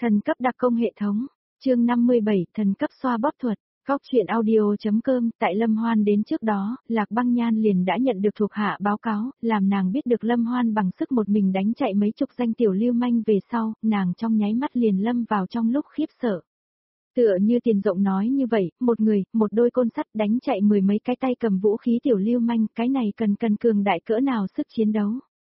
Thần cấp đặc công hệ thống, chương 57, thần cấp xoa bóp thuật. Góc truyện audio.com. Tại Lâm Hoan đến trước đó, Lạc Băng Nhan liền đã nhận được thuộc hạ báo cáo, làm nàng biết được Lâm Hoan bằng sức một mình đánh chạy mấy chục danh tiểu lưu manh về sau, nàng trong nháy mắt liền lâm vào trong lúc khiếp sợ. Tựa như Tiền Rộng nói như vậy, một người, một đôi côn sắt đánh chạy mười mấy cái tay cầm vũ khí tiểu lưu manh, cái này cần cường đại cỡ nào sức chiến đấu.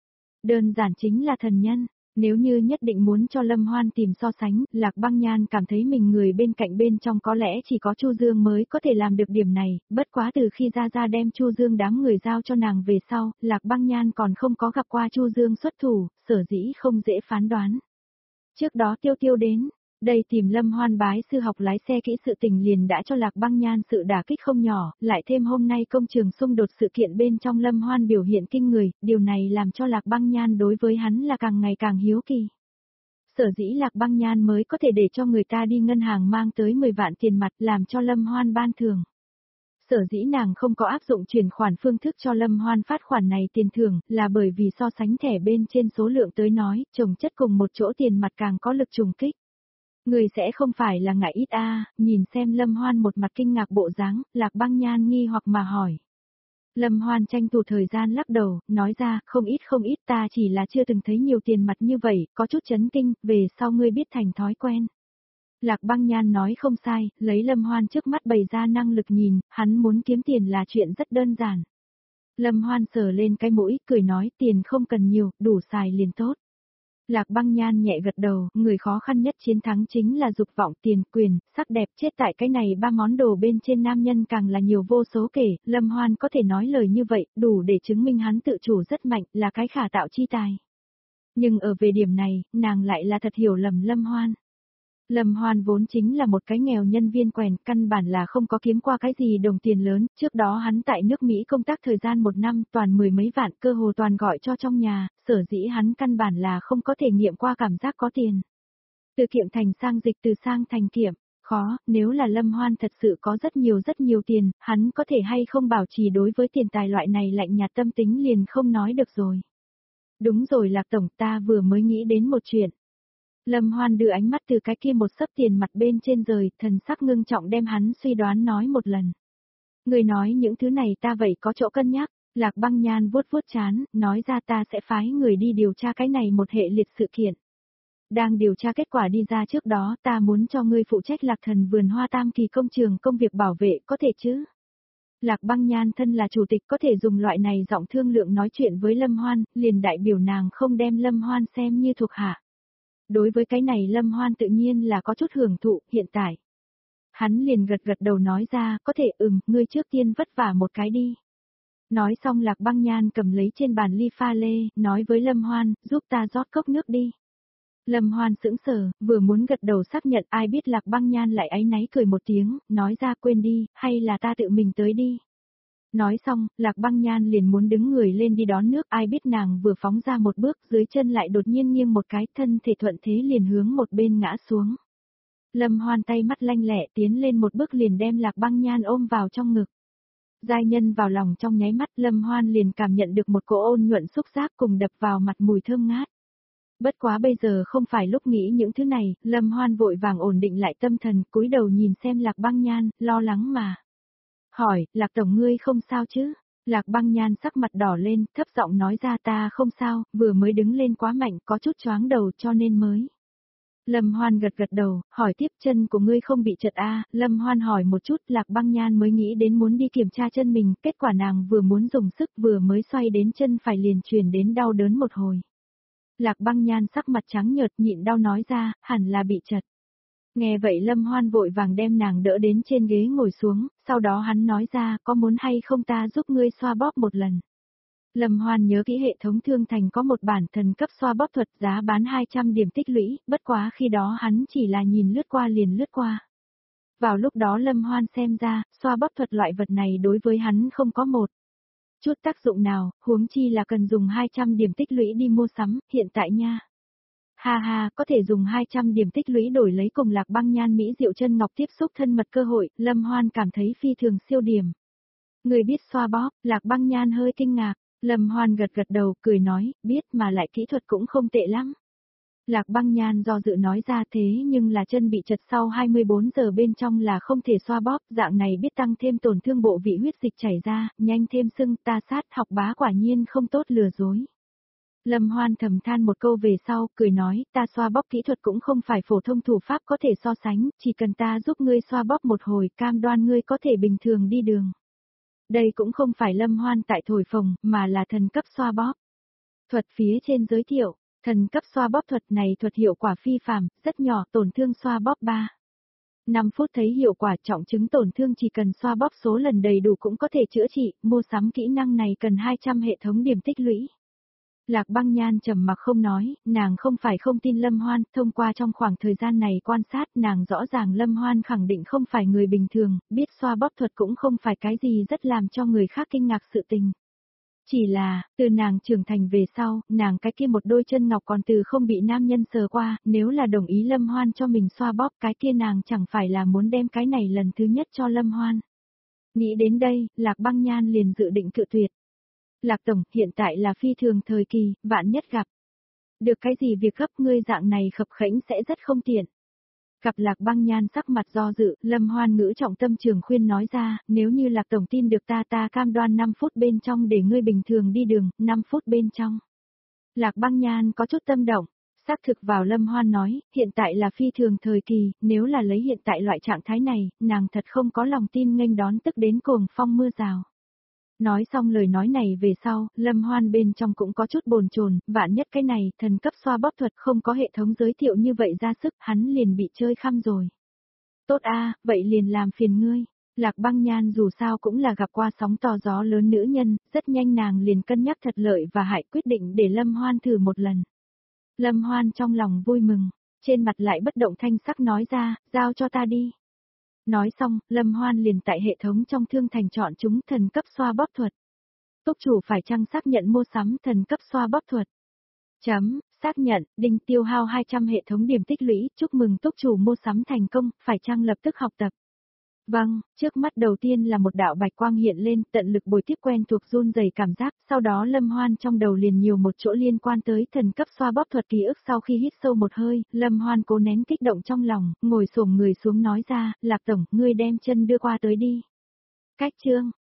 Đơn giản chính là thần nhân. Nếu như nhất định muốn cho Lâm Hoan tìm so sánh, Lạc Băng Nhan cảm thấy mình người bên cạnh bên trong có lẽ chỉ có Chu Dương mới có thể làm được điểm này, bất quá từ khi Ra đem Chu Dương đám người giao cho nàng về sau, Lạc Băng Nhan còn không có gặp qua Chu Dương xuất thủ, sở dĩ không dễ phán đoán. Trước đó Tiêu đến, đây tìm Lâm Hoan bái sư học lái xe kỹ sự tình liền đã cho Lạc Băng Nhan sự đả kích không nhỏ, lại thêm hôm nay công trường xung đột sự kiện bên trong Lâm Hoan biểu hiện kinh người, điều này làm cho Lạc Băng Nhan đối với hắn là càng ngày càng hiếu kỳ. Sở dĩ Lạc Băng Nhan mới có thể để cho người ta đi ngân hàng mang tới 10 vạn tiền mặt làm cho Lâm Hoan ban thưởng. Sở dĩ nàng không có áp dụng chuyển khoản phương thức cho Lâm Hoan phát khoản này tiền thưởng là bởi vì so sánh thẻ bên trên số lượng tới nói, chồng chất cùng một chỗ tiền mặt càng có lực trùng kích. Người sẽ không phải là ngại ít nhìn xem Lâm Hoan một mặt kinh ngạc bộ dáng, Lạc Băng Nhan nghi hoặc mà hỏi. Lâm Hoan tranh thủ thời gian lắc đầu, nói ra, không ít ta chỉ là chưa từng thấy nhiều tiền mặt như vậy, có chút chấn kinh, về sau ngươi biết thành thói quen. Lạc Băng Nhan nói không sai, lấy Lâm Hoan trước mắt bày ra năng lực nhìn, hắn muốn kiếm tiền là chuyện rất đơn giản. Lâm Hoan sờ lên cái mũi, cười nói tiền không cần nhiều, đủ xài liền tốt. Lạc Băng Nhan nhẹ gật đầu, người khó khăn nhất chiến thắng chính là dục vọng, tiền, quyền, sắc đẹp, chết tại cái này ba món đồ bên trên nam nhân càng là nhiều vô số kể, Lâm Hoan có thể nói lời như vậy, đủ để chứng minh hắn tự chủ rất mạnh, là cái khả tạo chi tài. Nhưng ở về điểm này, nàng lại là thật hiểu lầm Lâm Hoan. Lâm Hoan vốn chính là một cái nghèo nhân viên quèn, căn bản là không có kiếm qua cái gì đồng tiền lớn, trước đó hắn tại nước Mỹ công tác thời gian 1 năm toàn 10 mấy vạn, cơ hồ toàn gọi cho trong nhà, sở dĩ hắn căn bản là không có thể nghiệm qua cảm giác có tiền. Từ kiệm thành sang dịch, từ sang thành kiệm, khó, nếu là Lâm Hoan thật sự có rất nhiều tiền, hắn có thể hay không bảo trì đối với tiền tài loại này lạnh nhạt tâm tính liền không nói được rồi. Đúng rồi Lạc Tổng, ta vừa mới nghĩ đến một chuyện. Lâm Hoan đưa ánh mắt từ cái kia một xấp tiền mặt bên trên rời, thần sắc ngưng trọng đem hắn suy đoán nói một lần. Người nói những thứ này ta vậy có chỗ cân nhắc, Lạc Băng Nhan vuốt trán, nói ra ta sẽ phái người đi điều tra cái này một hệ liệt sự kiện. Đang điều tra kết quả đi ra trước đó ta muốn cho ngươi phụ trách Lạc Thần vườn hoa tam kỳ công trường công việc bảo vệ có thể chứ? Lạc Băng Nhan thân là chủ tịch có thể dùng loại này giọng thương lượng nói chuyện với Lâm Hoan, liền đại biểu nàng không đem Lâm Hoan xem như thuộc hạ. Đối với cái này Lâm Hoan tự nhiên là có chút hưởng thụ, hiện tại. Hắn liền gật đầu nói ra, có thể ngươi trước tiên vất vả một cái đi. Nói xong Lạc Băng Nhan cầm lấy trên bàn ly pha lê, nói với Lâm Hoan, giúp ta rót cốc nước đi. Lâm Hoan sững sờ, vừa muốn gật đầu xác nhận ai biết Lạc Băng Nhan lại áy náy cười một tiếng, nói ra quên đi, hay là ta tự mình tới đi. Nói xong, Lạc Băng Nhan liền muốn đứng người lên đi đón nước, ai biết nàng vừa phóng ra một bước, dưới chân lại đột nhiên nghiêng một cái, thân thể thuận thế liền hướng một bên ngã xuống. Lâm Hoan tay mắt lanh lẹ tiến lên một bước liền đem Lạc Băng Nhan ôm vào trong ngực. Giai nhân vào lòng trong nháy mắt, Lâm Hoan liền cảm nhận được một cỗ ôn nhuận xúc giác cùng đập vào mặt mùi thơm ngát. Bất quá bây giờ không phải lúc nghĩ những thứ này, Lâm Hoan vội vàng ổn định lại tâm thần, cúi đầu nhìn xem Lạc Băng Nhan, lo lắng mà. Hỏi, Lạc Tổng ngươi không sao chứ? Lạc Băng Nhan sắc mặt đỏ lên, thấp giọng nói ra ta không sao, vừa mới đứng lên quá mạnh có chút choáng đầu cho nên mới. Lâm Hoan gật đầu, hỏi tiếp chân của ngươi không bị trật Lâm Hoan hỏi một chút Lạc Băng Nhan mới nghĩ đến muốn đi kiểm tra chân mình, kết quả nàng vừa muốn dùng sức vừa mới xoay đến chân phải liền truyền đến đau đớn một hồi. Lạc Băng Nhan sắc mặt trắng nhợt nhịn đau nói ra, hẳn là bị trật. Nghe vậy Lâm Hoan vội vàng đem nàng đỡ đến trên ghế ngồi xuống, sau đó hắn nói ra có muốn hay không ta giúp ngươi xoa bóp một lần. Lâm Hoan nhớ kỹ hệ thống Thương Thành có một bản thần cấp xoa bóp thuật giá bán 200 điểm tích lũy, bất quá khi đó hắn chỉ là nhìn lướt qua liền lướt qua. Vào lúc đó Lâm Hoan xem ra, xoa bóp thuật loại vật này đối với hắn không có một chút tác dụng nào, huống chi là cần dùng 200 điểm tích lũy đi mua sắm, hiện tại nha. Ha, có thể dùng 200 điểm tích lũy đổi lấy cùng Lạc Băng Nhan Mỹ Diệu Chân Ngọc tiếp xúc thân mật cơ hội, Lâm Hoan cảm thấy phi thường siêu điểm. Người biết xoa bóp, Lạc Băng Nhan hơi kinh ngạc, Lâm Hoan gật đầu, cười nói, biết mà lại kỹ thuật cũng không tệ lắm. Lạc Băng Nhan do dự nói ra thế nhưng là chân bị chật sau 24 giờ bên trong là không thể xoa bóp, dạng này biết tăng thêm tổn thương bộ vị huyết dịch chảy ra, nhanh thêm sưng ta sát học bá quả nhiên không tốt lừa dối. Lâm Hoan thầm than một câu về sau, cười nói, ta xoa bóp kỹ thuật cũng không phải phổ thông thủ pháp có thể so sánh, chỉ cần ta giúp ngươi xoa bóp một hồi cam đoan ngươi có thể bình thường đi đường. Đây cũng không phải Lâm Hoan tại thổi phồng, mà là thần cấp xoa bóp. Thuật phía trên giới thiệu, thần cấp xoa bóp thuật này thuật hiệu quả phi phàm, rất nhỏ, tổn thương xoa bóp 5 phút thấy hiệu quả, trọng chứng tổn thương chỉ cần xoa bóp số lần đầy đủ cũng có thể chữa trị, mua sắm kỹ năng này cần 200 hệ thống điểm tích lũy. Lạc Băng Nhan trầm mặc không nói, nàng không phải không tin Lâm Hoan, thông qua trong khoảng thời gian này quan sát nàng rõ ràng Lâm Hoan khẳng định không phải người bình thường, biết xoa bóp thuật cũng không phải cái gì rất làm cho người khác kinh ngạc sự tình. Chỉ là, từ nàng trưởng thành về sau, nàng cái kia một đôi chân ngọc còn từ không bị nam nhân sờ qua, nếu là đồng ý Lâm Hoan cho mình xoa bóp cái kia nàng chẳng phải là muốn đem cái này lần thứ nhất cho Lâm Hoan. Nghĩ đến đây, Lạc Băng Nhan liền dự định cự tuyệt. Lạc Tổng, hiện tại là phi thường thời kỳ, vạn nhất gặp. Được cái gì việc gấp ngươi dạng này khập khẽnh sẽ rất không tiện. Gặp Lạc Băng Nhan sắc mặt do dự, Lâm Hoan ngữ trọng tâm trường khuyên nói ra, nếu như Lạc Tổng tin được ta cam đoan 5 phút bên trong để ngươi bình thường đi đường, 5 phút bên trong. Lạc Băng Nhan có chút tâm động, xác thực vào Lâm Hoan nói, hiện tại là phi thường thời kỳ, nếu là lấy hiện tại loại trạng thái này, nàng thật không có lòng tin nghênh đón tức đến cuồng phong mưa rào. Nói xong lời nói này về sau, Lâm Hoan bên trong cũng có chút bồn chồn, vạn nhất cái này, thần cấp xoa bóp thuật không có hệ thống giới thiệu như vậy ra sức, hắn liền bị chơi khăm rồi. Tốt a, vậy liền làm phiền ngươi. Lạc Băng Nhan dù sao cũng là gặp qua sóng to gió lớn nữ nhân, rất nhanh nàng liền cân nhắc thật lợi và hại quyết định để Lâm Hoan thử một lần. Lâm Hoan trong lòng vui mừng, trên mặt lại bất động thanh sắc nói ra, giao cho ta đi. Nói xong, Lâm Hoan liền tại hệ thống trong thương thành chọn chúng thần cấp xoa bóp thuật. Túc chủ phải chăng xác nhận mua sắm thần cấp xoa bóp thuật? Xác nhận, đinh tiêu hao 200 hệ thống điểm tích lũy, chúc mừng túc chủ mua sắm thành công, phải chăng lập tức học tập? Vâng, trước mắt đầu tiên là một đạo bạch quang hiện lên, tận lực bồi tiếp quen thuộc run rẩy cảm giác, sau đó Lâm Hoan trong đầu liền nhiều một chỗ liên quan tới thần cấp xoa bóp thuật ký ức sau khi hít sâu một hơi, Lâm Hoan cố nén kích động trong lòng, ngồi xổm người xuống nói ra, Lạc Tổng, ngươi đem chân đưa qua tới đi. Cách chương